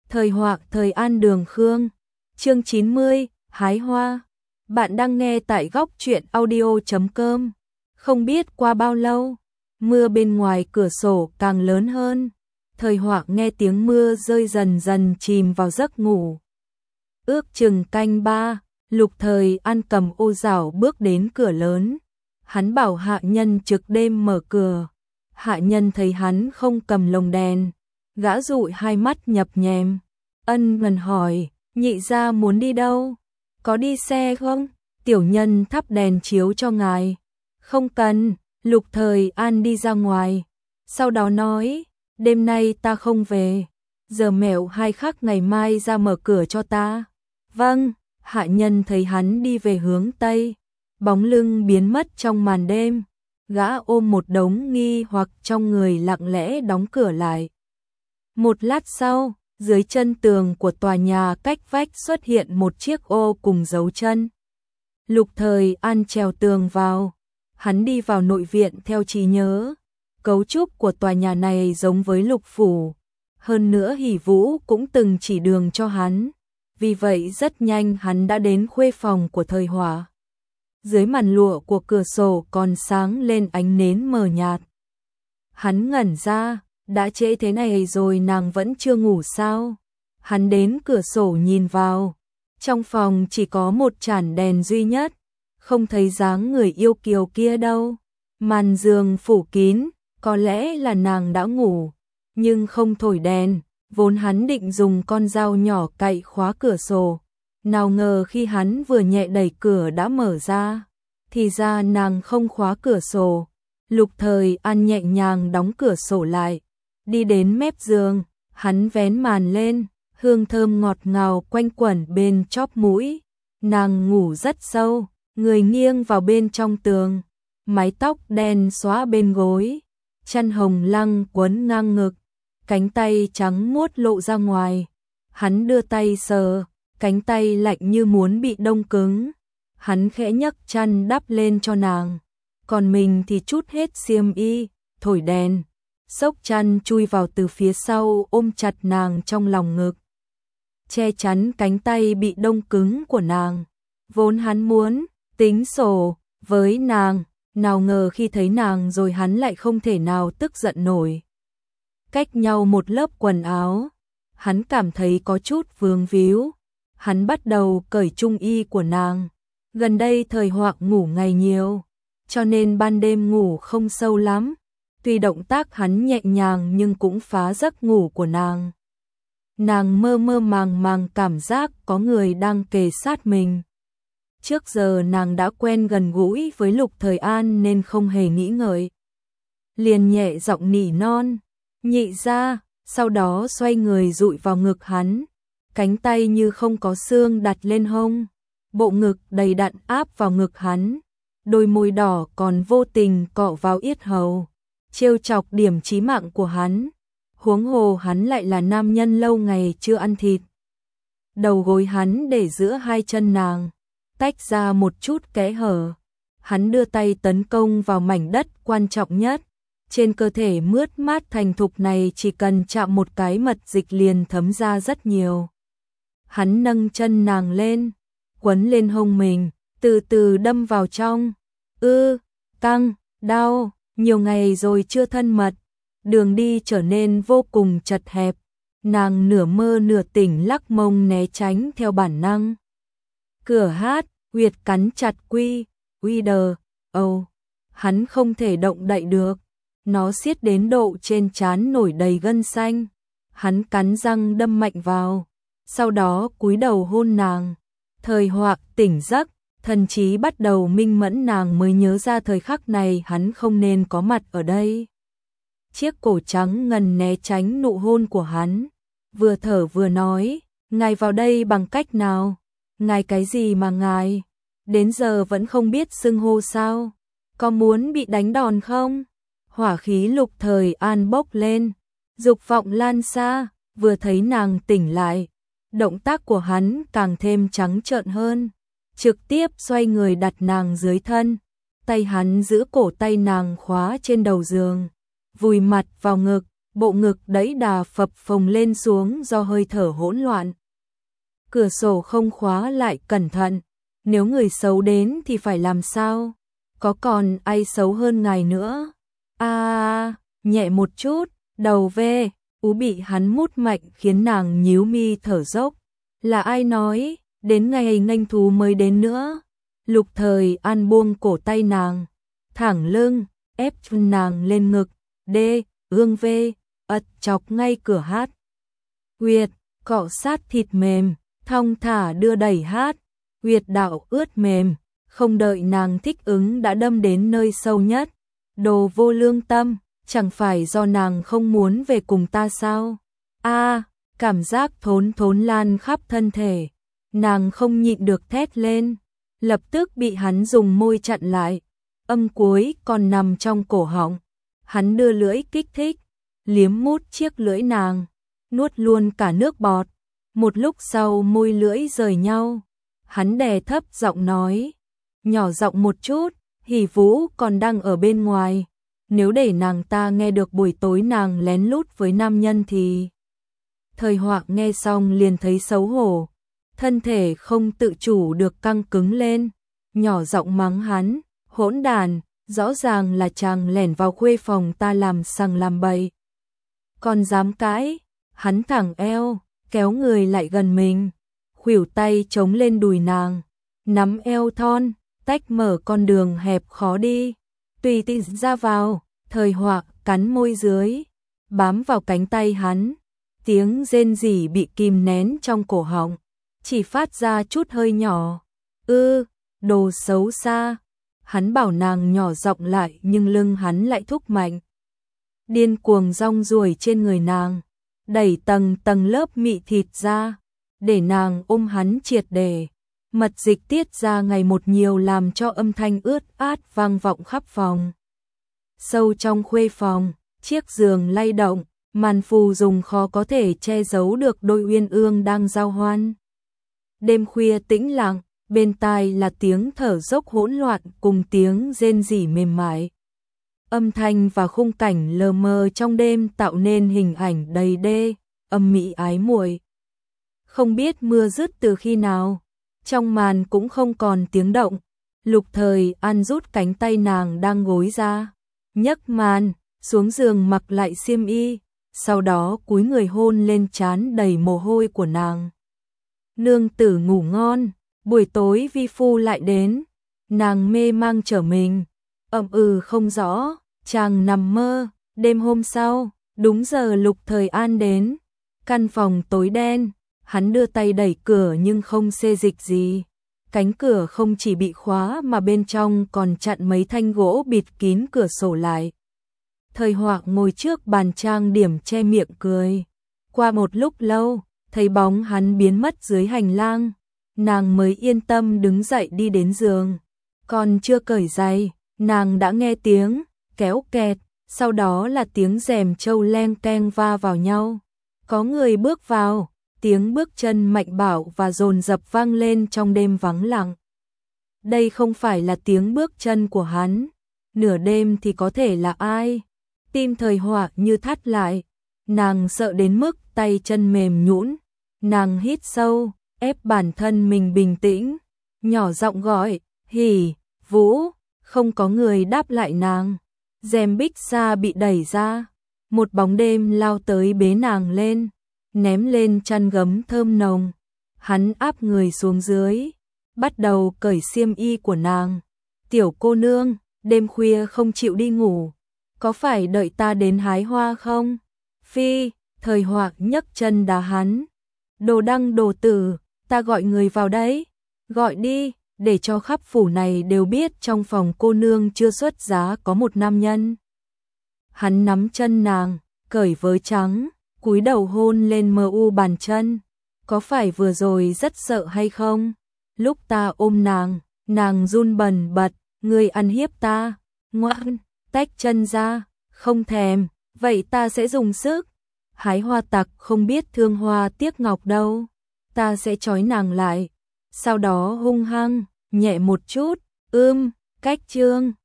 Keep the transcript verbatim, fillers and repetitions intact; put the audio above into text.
Thời Họa Thời An Đường Khương. Chương chín mươi, hái hoa. Bạn đang nghe tại góc truyện audio chấm com. Không biết qua bao lâu, mưa bên ngoài cửa sổ càng lớn hơn. Thời Họa nghe tiếng mưa rơi dần dần chìm vào giấc ngủ. Ước chừng canh ba, Lục Thời An cầm ô rảo bước đến cửa lớn. Hắn bảo hạ nhân trực đêm mở cửa. Hạ nhân thấy hắn không cầm lồng đèn, gã dụi hai mắt nhập nhèm, ân cần hỏi, nhị gia muốn đi đâu? Có đi xe không? Tiểu nhân thắp đèn chiếu cho ngài. Không cần. Lục Thời An đi ra ngoài, sau đó nói, đêm nay ta không về, giờ mẹo hai khắc ngày mai ra mở cửa cho ta. Vâng. Hạ nhân thấy hắn đi về hướng Tây, bóng lưng biến mất trong màn đêm, gã ôm một đống nghi hoặc trong người lặng lẽ đóng cửa lại. Một lát sau, dưới chân tường của tòa nhà cách vách xuất hiện một chiếc ô cùng dấu chân. Lục Thời An trèo tường vào, hắn đi vào nội viện theo trí nhớ. Cấu trúc của tòa nhà này giống với Lục phủ, hơn nữa Hỉ Vũ cũng từng chỉ đường cho hắn. Vì vậy rất nhanh hắn đã đến khuê phòng của Thời Họa. Dưới màn lụa của cửa sổ còn sáng lên ánh nến mờ nhạt. Hắn ngẩn ra, đã trễ thế này rồi nàng vẫn chưa ngủ sao? Hắn đến cửa sổ nhìn vào, trong phòng chỉ có một chản đèn duy nhất, không thấy dáng người yêu kiều kia đâu. Màn giường phủ kín, có lẽ là nàng đã ngủ, nhưng không thổi đèn. Vốn hắn định dùng con dao nhỏ cạy khóa cửa sổ, nào ngờ khi hắn vừa nhẹ đẩy cửa đã mở ra, thì ra nàng không khóa cửa sổ. Lục Thời An nhẹ nhàng đóng cửa sổ lại, đi đến mép giường, hắn vén màn lên, hương thơm ngọt ngào quanh quẩn bên chóp mũi. Nàng ngủ rất sâu, người nghiêng vào bên trong tường, mái tóc đen xóa bên gối, chăn hồng lăng quấn ngang ngực, cánh tay trắng muốt lộ ra ngoài. Hắn đưa tay sờ, cánh tay lạnh như muốn bị đông cứng. Hắn khẽ nhấc chăn đắp lên cho nàng, còn mình thì trút hết xiêm y, thổi đèn, xốc chăn chui vào từ phía sau ôm chặt nàng trong lòng ngực, che chắn cánh tay bị đông cứng của nàng. Vốn hắn muốn tính sổ với nàng, nào ngờ khi thấy nàng rồi hắn lại không thể nào tức giận nổi. Cách nhau một lớp quần áo, hắn cảm thấy có chút vướng víu. Hắn bắt đầu cởi trung y của nàng. Gần đây Thời Họa ngủ ngày nhiều, cho nên ban đêm ngủ không sâu lắm. Tuy động tác hắn nhẹ nhàng nhưng cũng phá giấc ngủ của nàng. Nàng mơ mơ màng màng cảm giác có người đang kề sát mình. Trước giờ nàng đã quen gần gũi với Lục Thời An nên không hề nghĩ ngợi, liền nhẹ giọng nỉ non, nhị gia, sau đó xoay người dụi vào ngực hắn, cánh tay như không có xương đặt lên hông, bộ ngực đầy đặn áp vào ngực hắn, đôi môi đỏ còn vô tình cọ vào yết hầu, trêu chọc điểm chí mạng của hắn. Huống hồ hắn lại là nam nhân lâu ngày chưa ăn thịt. Đầu gối hắn để giữa hai chân nàng, tách ra một chút kẽ hở. Hắn đưa tay tấn công vào mảnh đất quan trọng nhất. Trên cơ thể mướt mát thành thục này chỉ cần chạm một cái mật dịch liền thấm ra rất nhiều. Hắn nâng chân nàng lên, quấn lên hông mình, từ từ đâm vào trong. Ư, căng, đau, nhiều ngày rồi chưa thân mật. Đường đi trở nên vô cùng chật hẹp. Nàng nửa mơ nửa tỉnh lắc mông né tránh theo bản năng. Cửa hát, huyệt cắn chặt quy, quy đờ, âu. Hắn không thể động đậy được. Nó siết đến độ trên trán nổi đầy gân xanh. Hắn cắn răng đâm mạnh vào, sau đó cúi đầu hôn nàng. Thời Họa tỉnh giấc, thần trí bắt đầu minh mẫn, nàng mới nhớ ra thời khắc này hắn không nên có mặt ở đây. Chiếc cổ trắng ngần né tránh nụ hôn của hắn, vừa thở vừa nói, ngài vào đây bằng cách nào? Ngài cái gì mà ngài? Đến giờ vẫn không biết xưng hô sao? Có muốn bị đánh đòn không? Hỏa khí Lục Thời An bốc lên, dục vọng lan xa. Vừa thấy nàng tỉnh lại, động tác của hắn càng thêm trắng trợn hơn, trực tiếp xoay người đặt nàng dưới thân, tay hắn giữ cổ tay nàng khóa trên đầu giường, vùi mặt vào ngực, bộ ngực đẫy đà phập phồng lên xuống do hơi thở hỗn loạn. Cửa sổ không khóa lại cẩn thận, nếu người xấu đến thì phải làm sao? Có còn ai xấu hơn ngài nữa? A, à, nhẹ một chút, đầu về, ú bị hắn mút mạnh khiến nàng nhíu mi thở dốc. Là ai nói, đến ngày nghênh thú mới đến nữa? Lục Thời An buông cổ tay nàng, thẳng lưng, ép nàng lên ngực, đê, ương vê, ật chọc ngay cửa hát. Huyệt, cọ sát thịt mềm, thong thả đưa đẩy hát, huyệt đạo ướt mềm, không đợi nàng thích ứng đã đâm đến nơi sâu nhất. Đồ vô lương tâm, chẳng phải do nàng không muốn về cùng ta sao? A, à, cảm giác thốn thốn lan khắp thân thể, nàng không nhịn được thét lên, lập tức bị hắn dùng môi chặn lại, âm cuối còn nằm trong cổ họng. Hắn đưa lưỡi kích thích, liếm mút chiếc lưỡi nàng, nuốt luôn cả nước bọt. Một lúc sau môi lưỡi rời nhau, hắn đè thấp giọng nói, nhỏ giọng một chút, Hỉ Vũ còn đang ở bên ngoài, nếu để nàng ta nghe được buổi tối nàng lén lút với nam nhân thì... Thời Hoạc nghe xong liền thấy xấu hổ, thân thể không tự chủ được căng cứng lên, nhỏ giọng mắng hắn, hỗn đàn, rõ ràng là chàng lẻn vào khuê phòng ta làm sằng làm bậy. Còn dám cãi, hắn thẳng eo, kéo người lại gần mình, khuỷu tay chống lên đùi nàng, nắm eo thon, tách mở con đường hẹp khó đi, tùy tiện ra vào. Thời Hoạc cắn môi dưới, bám vào cánh tay hắn, tiếng rên rỉ bị kìm nén trong cổ họng, chỉ phát ra chút hơi nhỏ. Ư, đồ xấu xa. Hắn bảo nàng nhỏ giọng lại nhưng lưng hắn lại thúc mạnh. Điên cuồng rong ruổi trên người nàng, đẩy tầng tầng lớp mị thịt ra, để nàng ôm hắn triệt để. Mật dịch tiết ra ngày một nhiều làm cho âm thanh ướt át vang vọng khắp phòng. Sâu trong khuê phòng, chiếc giường lay động, màn phù dùng khó có thể che giấu được đôi uyên ương đang giao hoan. Đêm khuya tĩnh lặng, bên tai là tiếng thở dốc hỗn loạn cùng tiếng rên rỉ mềm mại. Âm thanh và khung cảnh lờ mờ trong đêm tạo nên hình ảnh đầy đê, âm mỹ ái muội. Không biết mưa dứt từ khi nào, trong màn cũng không còn tiếng động. Lục Thời An rút cánh tay nàng đang gối ra, nhấc màn, xuống giường mặc lại xiêm y, sau đó cúi người hôn lên trán đầy mồ hôi của nàng. Nương tử ngủ ngon, buổi tối vi phu lại đến, nàng mê mang trở mình, ậm ừ không rõ, chàng nằm mơ. Đêm hôm sau, đúng giờ Lục Thời An đến, căn phòng tối đen, hắn đưa tay đẩy cửa nhưng không xê dịch gì. Cánh cửa không chỉ bị khóa mà bên trong còn chặn mấy thanh gỗ bịt kín cửa sổ lại. Thời Hoạc ngồi trước bàn trang điểm che miệng cười. Qua một lúc lâu, thấy bóng hắn biến mất dưới hành lang, nàng mới yên tâm đứng dậy đi đến giường. Còn chưa cởi giày, nàng đã nghe tiếng kéo kẹt, sau đó là tiếng rèm trâu leng keng va vào nhau. Có người bước vào, tiếng bước chân mạnh bạo và dồn dập vang lên trong đêm vắng lặng. Đây không phải là tiếng bước chân của hắn, nửa đêm thì có thể là ai? Tim Thời Hoạc như thắt lại, nàng sợ đến mức tay chân mềm nhũn, nàng hít sâu, ép bản thân mình bình tĩnh, nhỏ giọng gọi, Hỉ Vũ. Không có người đáp lại nàng. Rèm bích xa bị đẩy ra, một bóng đêm lao tới bế nàng lên, ném lên chăn gấm thơm nồng. Hắn áp người xuống dưới, bắt đầu cởi xiêm y của nàng. Tiểu cô nương, đêm khuya không chịu đi ngủ, có phải đợi ta đến hái hoa không? Phi. Thời Hoạc nhấc chân đá hắn. Đồ đăng đồ tử, ta gọi người vào đấy. Gọi đi, để cho khắp phủ này đều biết trong phòng cô nương chưa xuất giá có một nam nhân. Hắn nắm chân nàng, cởi vớ trắng, cúi đầu hôn lên mờ u bàn chân. Có phải vừa rồi rất sợ hay không? Lúc ta ôm nàng, nàng run bần bật, ngươi ăn hiếp ta. Ngoan, tách chân ra, không thèm, vậy ta sẽ dùng sức. Hái hoa tặc không biết thương hoa tiếc ngọc đâu. Ta sẽ trói nàng lại, sau đó hung hăng, nhẹ một chút, ưm, cách chương.